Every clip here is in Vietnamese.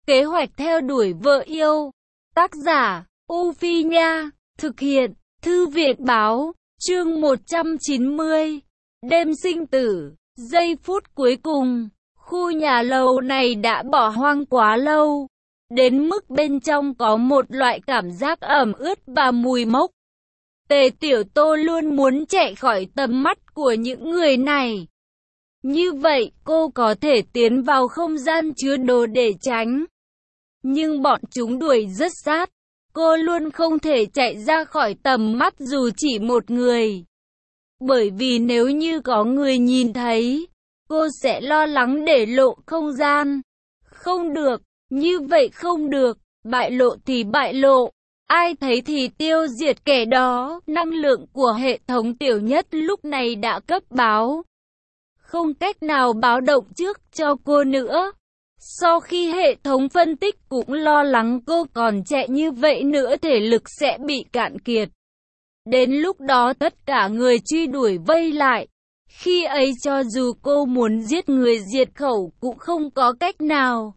Kế hoạch theo đuổi vợ yêu. Tác giả, U Phi Nha. Thực hiện, Thư viện Báo. Chương 190. Đêm sinh tử. Giây phút cuối cùng, khu nhà lầu này đã bỏ hoang quá lâu, đến mức bên trong có một loại cảm giác ẩm ướt và mùi mốc. Tề Tiểu Tô luôn muốn chạy khỏi tầm mắt của những người này. Như vậy cô có thể tiến vào không gian chứa đồ để tránh. Nhưng bọn chúng đuổi rất sát. Cô luôn không thể chạy ra khỏi tầm mắt dù chỉ một người. Bởi vì nếu như có người nhìn thấy, cô sẽ lo lắng để lộ không gian. Không được, như vậy không được, bại lộ thì bại lộ. Ai thấy thì tiêu diệt kẻ đó. Năng lượng của hệ thống Tiểu Nhất lúc này đã cấp báo. Không cách nào báo động trước cho cô nữa. Sau khi hệ thống phân tích cũng lo lắng cô còn chạy như vậy nữa thể lực sẽ bị cạn kiệt. Đến lúc đó tất cả người truy đuổi vây lại. Khi ấy cho dù cô muốn giết người diệt khẩu cũng không có cách nào.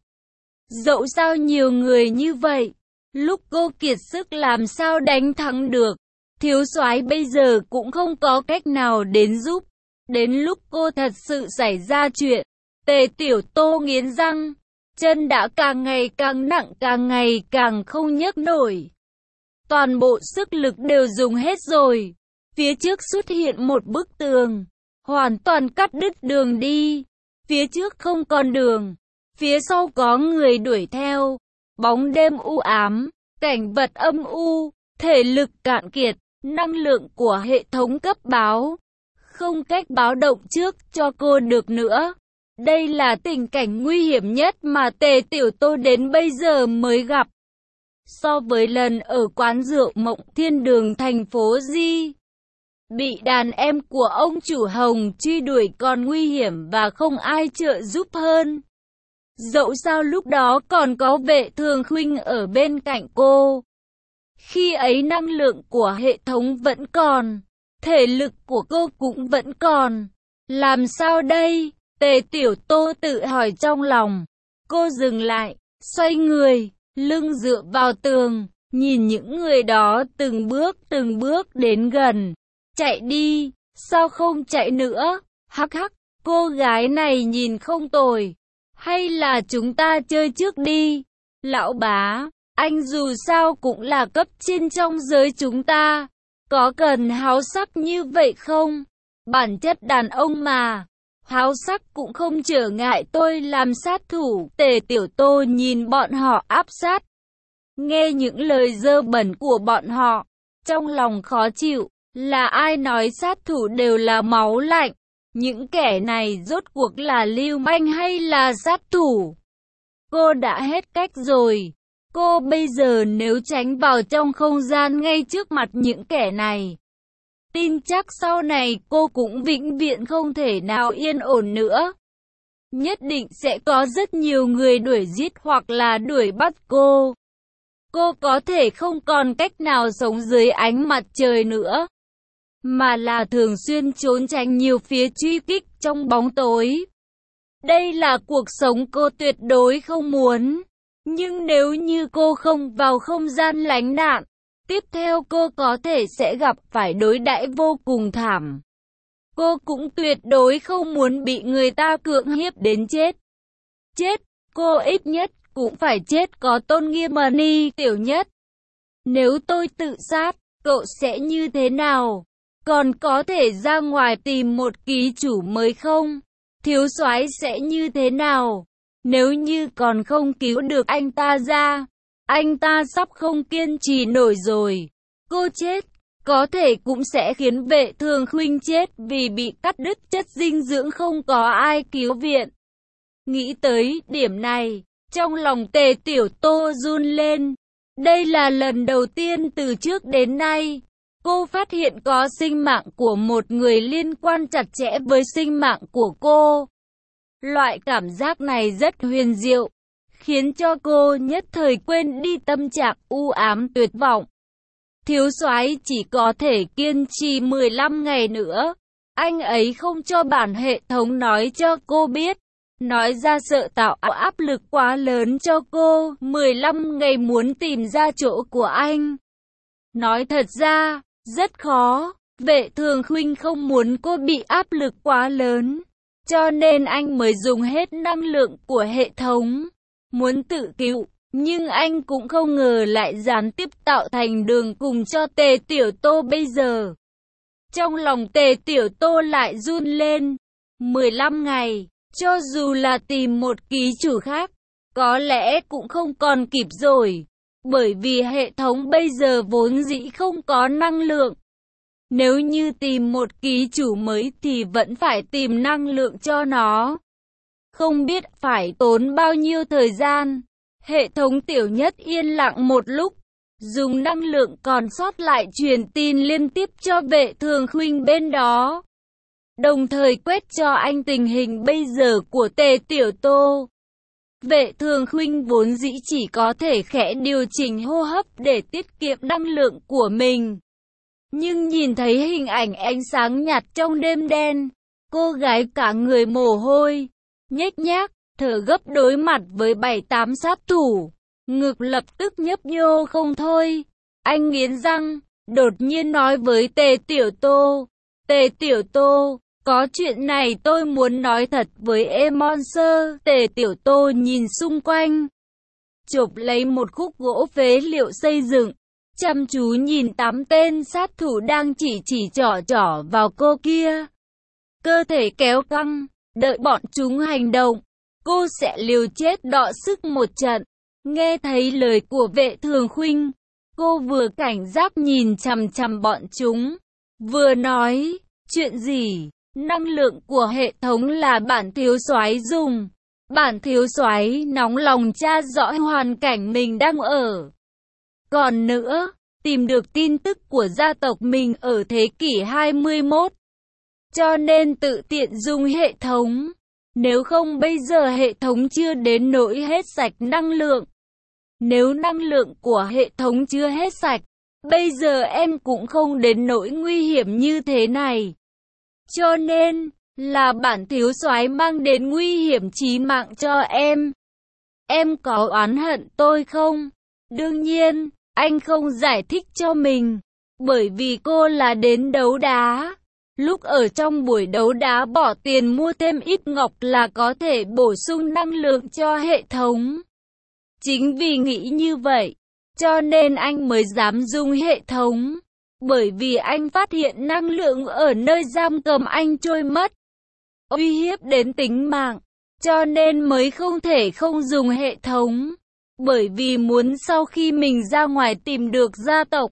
Dẫu sao nhiều người như vậy, lúc cô kiệt sức làm sao đánh thắng được. Thiếu soái bây giờ cũng không có cách nào đến giúp. Đến lúc cô thật sự xảy ra chuyện, Tề Tiểu Tô nghiến răng, chân đã càng ngày càng nặng, càng ngày càng không nhấc nổi. Toàn bộ sức lực đều dùng hết rồi. Phía trước xuất hiện một bức tường, hoàn toàn cắt đứt đường đi. Phía trước không còn đường, phía sau có người đuổi theo. Bóng đêm u ám, cảnh vật âm u, thể lực cạn kiệt, năng lượng của hệ thống cấp báo. Không cách báo động trước cho cô được nữa. Đây là tình cảnh nguy hiểm nhất mà Tề Tiểu Tô đến bây giờ mới gặp. So với lần ở quán rượu Mộng Thiên Đường thành phố Di, bị đàn em của ông chủ Hồng truy đuổi còn nguy hiểm và không ai trợ giúp hơn. Dẫu sao lúc đó còn có Vệ Thường Khuynh ở bên cạnh cô. Khi ấy năng lượng của hệ thống vẫn còn, thể lực của cô cũng vẫn còn. Làm sao đây? Tề Tiểu Tô tự hỏi trong lòng. Cô dừng lại, xoay người, lưng dựa vào tường, nhìn những người đó từng bước đến gần. Chạy đi, sao không chạy nữa? Hắc hắc, cô gái này nhìn không tồi. Hay là chúng ta chơi trước đi? Lão bá, anh dù sao cũng là cấp trên trong giới chúng ta. Có cần háo sắc như vậy không? Bản chất đàn ông mà. Háo sắc cũng không trở ngại tôi làm sát thủ. Tề Tiểu Tô nhìn bọn họ áp sát. Nghe những lời dơ bẩn của bọn họ, trong lòng khó chịu. Là ai nói sát thủ đều là máu lạnh? Những kẻ này rốt cuộc là lưu manh hay là sát thủ? Cô đã hết cách rồi. Cô bây giờ nếu tránh vào trong không gian ngay trước mặt những kẻ này, tin chắc sau này cô cũng vĩnh viễn không thể nào yên ổn nữa. Nhất định sẽ có rất nhiều người đuổi giết hoặc là đuổi bắt cô. Cô có thể không còn cách nào sống dưới ánh mặt trời nữa, mà là thường xuyên trốn tránh nhiều phía truy kích trong bóng tối. Đây là cuộc sống cô tuyệt đối không muốn. Nhưng nếu như cô không vào không gian lánh nạn, tiếp theo cô có thể sẽ gặp phải đối đãi vô cùng thảm. Cô cũng tuyệt đối không muốn bị người ta cưỡng hiếp đến chết. Chết, cô ít nhất cũng phải chết có tôn nghiêm mà Ni Tiểu Nhất. Nếu tôi tự sát, cậu sẽ như thế nào? Còn có thể ra ngoài tìm một ký chủ mới không? Thiếu soái sẽ như thế nào? Nếu như còn không cứu được anh ta ra, anh ta sắp không kiên trì nổi rồi. Cô chết, có thể cũng sẽ khiến Vệ Thường Khuynh chết vì bị cắt đứt chất dinh dưỡng, không có ai cứu viện. Nghĩ tới điểm này, trong lòng Tề Tiểu Tô run lên. Đây là lần đầu tiên từ trước đến nay, cô phát hiện có sinh mạng của một người liên quan chặt chẽ với sinh mạng của cô. Loại cảm giác này rất huyền diệu, khiến cho cô nhất thời quên đi tâm trạng u ám tuyệt vọng. Thiếu soái chỉ có thể kiên trì 15 ngày nữa. Anh ấy không cho bản hệ thống nói cho cô biết. nói ra sợ tạo áp lực quá lớn cho cô. 15 ngày muốn tìm ra chỗ của anh. Nói thật ra, rất khó. Vệ Thường Khuynh không muốn cô bị áp lực quá lớn, cho nên anh mới dùng hết năng lượng của hệ thống, muốn tự cứu. Nhưng anh cũng không ngờ lại gián tiếp tạo thành đường cùng cho Tề Tiểu Tô bây giờ. Trong lòng Tề Tiểu Tô lại run lên. 15 ngày, cho dù là tìm một ký chủ khác, có lẽ cũng không còn kịp rồi. Bởi vì hệ thống bây giờ vốn dĩ không có năng lượng. Nếu như tìm một ký chủ mới thì vẫn phải tìm năng lượng cho nó. Không biết phải tốn bao nhiêu thời gian. Hệ thống Tiểu Nhất yên lặng một lúc, dùng năng lượng còn sót lại truyền tin liên tiếp cho Vệ Thường Khuynh bên đó. Đồng thời quét cho anh tình hình bây giờ của Tề Tiểu Tô. Vệ Thường Khuynh vốn dĩ chỉ có thể khẽ điều chỉnh hô hấp để tiết kiệm năng lượng của mình. Nhưng nhìn thấy hình ảnh ánh sáng nhạt trong đêm đen, cô gái cả người mồ hôi, nhếch nhác, thở gấp đối mặt với 7-8 sát thủ. Ngực lập tức nhấp nhô không thôi. Anh nghiến răng, đột nhiên nói với Tề Tiểu Tô. Tề Tiểu Tô, có chuyện này tôi muốn nói thật với em Monster. Tề Tiểu Tô nhìn xung quanh, chộp lấy một khúc gỗ phế liệu xây dựng, chăm chú nhìn 8 tên sát thủ đang chỉ trỏ vào cô kia. Cơ thể kéo căng, đợi bọn chúng hành động, cô sẽ liều chết đọ sức một trận. Nghe thấy lời của Vệ Thường Khuynh, cô vừa cảnh giác nhìn chằm chằm bọn chúng, vừa nói, chuyện gì? Năng lượng của hệ thống là bản thiếu soái dùng. Bản thiếu soái nóng lòng tra rõ hoàn cảnh mình đang ở. Còn nữa, tìm được tin tức của gia tộc mình ở thế kỷ 21. Cho nên tự tiện dùng hệ thống. Nếu không bây giờ hệ thống chưa đến nỗi hết sạch năng lượng. Nếu năng lượng của hệ thống chưa hết sạch, bây giờ em cũng không đến nỗi nguy hiểm như thế này. Cho nên, là bản thiếu soái mang đến nguy hiểm chí mạng cho em. Em có oán hận tôi không? Đương nhiên, anh không giải thích cho mình. Bởi vì cô là đến đấu đá. Lúc ở trong buổi đấu đá bỏ tiền mua thêm ít ngọc là có thể bổ sung năng lượng cho hệ thống. Chính vì nghĩ như vậy, cho nên anh mới dám dùng hệ thống. Bởi vì anh phát hiện năng lượng ở nơi giam cầm anh trôi mất, uy hiếp đến tính mạng, cho nên mới không thể không dùng hệ thống. Bởi vì muốn sau khi mình ra ngoài tìm được gia tộc,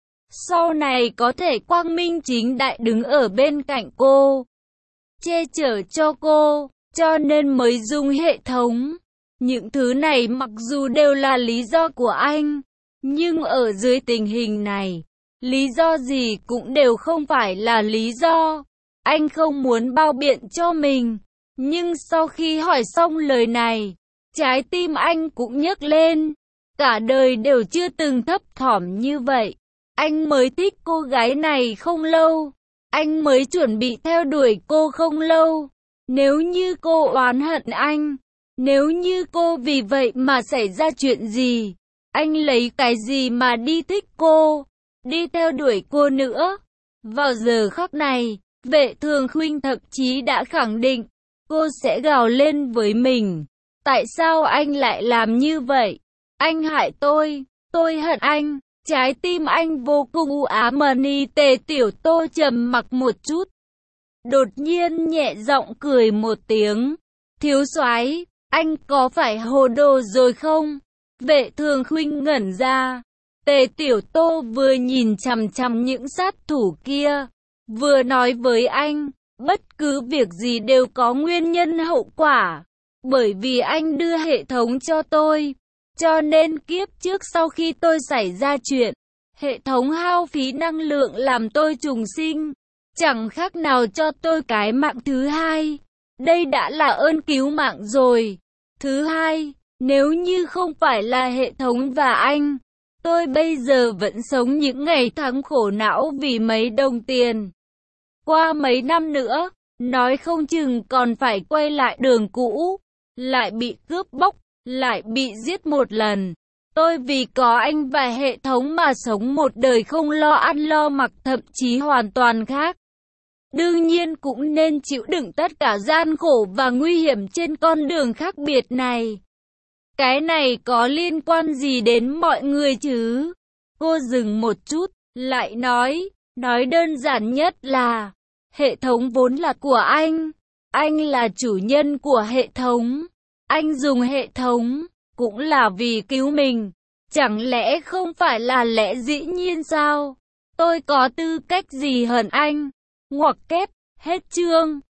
sau này có thể quang minh chính đại đứng ở bên cạnh cô, che chở cho cô, cho nên mới dùng hệ thống. Những thứ này mặc dù đều là lý do của anh, nhưng ở dưới tình hình này, lý do gì cũng đều không phải là lý do. Anh không muốn bao biện cho mình, nhưng sau khi hỏi xong lời này, trái tim anh cũng nhấc lên. Cả đời đều chưa từng thấp thỏm như vậy. Anh mới thích cô gái này không lâu, anh mới chuẩn bị theo đuổi cô không lâu. Nếu như cô oán hận anh, nếu như cô vì vậy mà xảy ra chuyện gì, anh lấy cái gì mà đi thích cô, đi theo đuổi cô nữa? Vào giờ khắc này, Vệ Thường Khuynh thậm chí đã khẳng định, cô sẽ gào lên với mình. Tại sao anh lại làm như vậy? Anh hại tôi hận anh. Trái tim anh vô cùng u ám. Tề Tiểu Tô trầm mặc một chút, đột nhiên nhẹ giọng cười một tiếng. Thiếu soái, anh có phải hồ đồ rồi không? Vệ Thường Khuynh ngẩn ra. Tề Tiểu Tô vừa nhìn chằm chằm những sát thủ kia, vừa nói với anh, bất cứ việc gì đều có nguyên nhân hậu quả. Bởi vì anh đưa hệ thống cho tôi, cho nên kiếp trước sau khi tôi xảy ra chuyện, hệ thống hao phí năng lượng làm tôi trùng sinh, chẳng khác nào cho tôi cái mạng thứ hai. Đây đã là ơn cứu mạng rồi. Thứ hai, nếu như không phải là hệ thống và anh, tôi bây giờ vẫn sống những ngày tháng khổ não vì mấy đồng tiền. Qua mấy năm nữa, nói không chừng còn phải quay lại đường cũ. lại bị cướp bóc, lại bị giết một lần. Tôi vì có anh và hệ thống mà sống một đời không lo ăn lo mặc, thậm chí hoàn toàn khác. Đương nhiên cũng nên chịu đựng tất cả gian khổ và nguy hiểm trên con đường khác biệt này. Cái này có liên quan gì đến mọi người chứ? Cô dừng một chút, lại nói đơn giản nhất là, hệ thống vốn là của anh là chủ nhân của hệ thống, anh dùng hệ thống, cũng là vì cứu mình, chẳng lẽ không phải là lẽ dĩ nhiên sao? Tôi có tư cách gì hận anh? Ngoặc kép, hết chương.